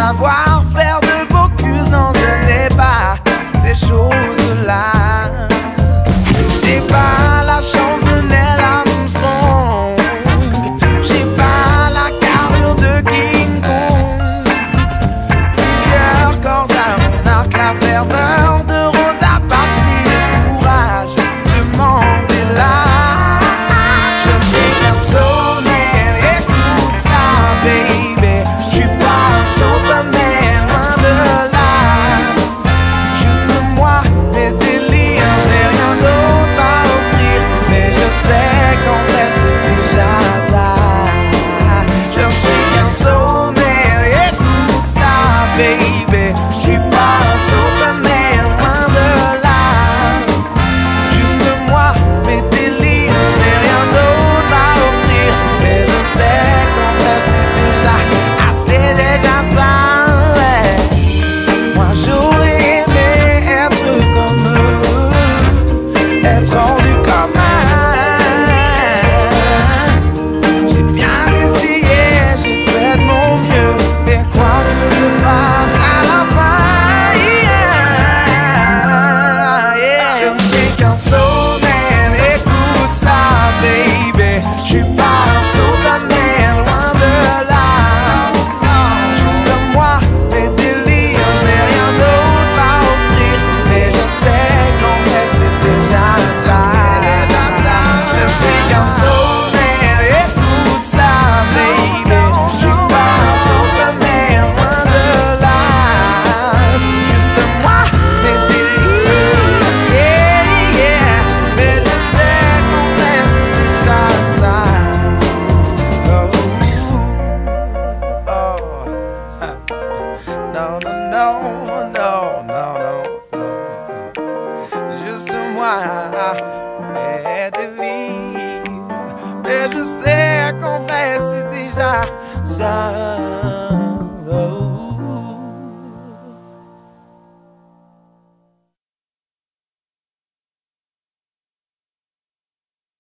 savoir faire de Bocuse, non, je n'ai pas ces choses-là. J'ai pas la chance de Neil Armstrong, j'ai pas la carrure de King Kong. Plusieurs cordes à mon arc, la ferveur de Rosa Parks, ni le courage de Mandela. Je suis qu'un soulman, écoute ça, baby. Je suis pas un Superman, loin de là. Juste moi, mes délires, j'ai rien d'autre à offrir, mais je sais qu'en vrai c'est déjà ça. Je suis qu'un soulman, écoute ça, baby. Je suis pas un Superman, loin de là. Juste moi, mes délires, j'ai rien d'autre à offrir, mais je sais qu'en vrai c'est déjà ça, ouais. Moi j'aurais aimé être comme eux, être hors du commun. J'ai bien essayé, j'ai fait de mon mieux, mais quoi que je fasse à la fin, yeah. Je suis qu'un soulman, écoute ça, baby. Je suis pas un Superman, loin de là. Juste moi, mes délires, j'ai rien d'autre à offrir, mais je sais qu'en vrai c'est déjà ça. Je suis qu'un soulman, écoute ça, baby. Je suis pas un Superman, loin de là. Juste moi, mes délires, yeah, yeah. Mais je sais qu'en vrai c'est déjà ça. Oh, oh. Non, non, non, non, non, non. Juste moi, mes délires. Mais je sais qu'en vrai c'est déjà ça.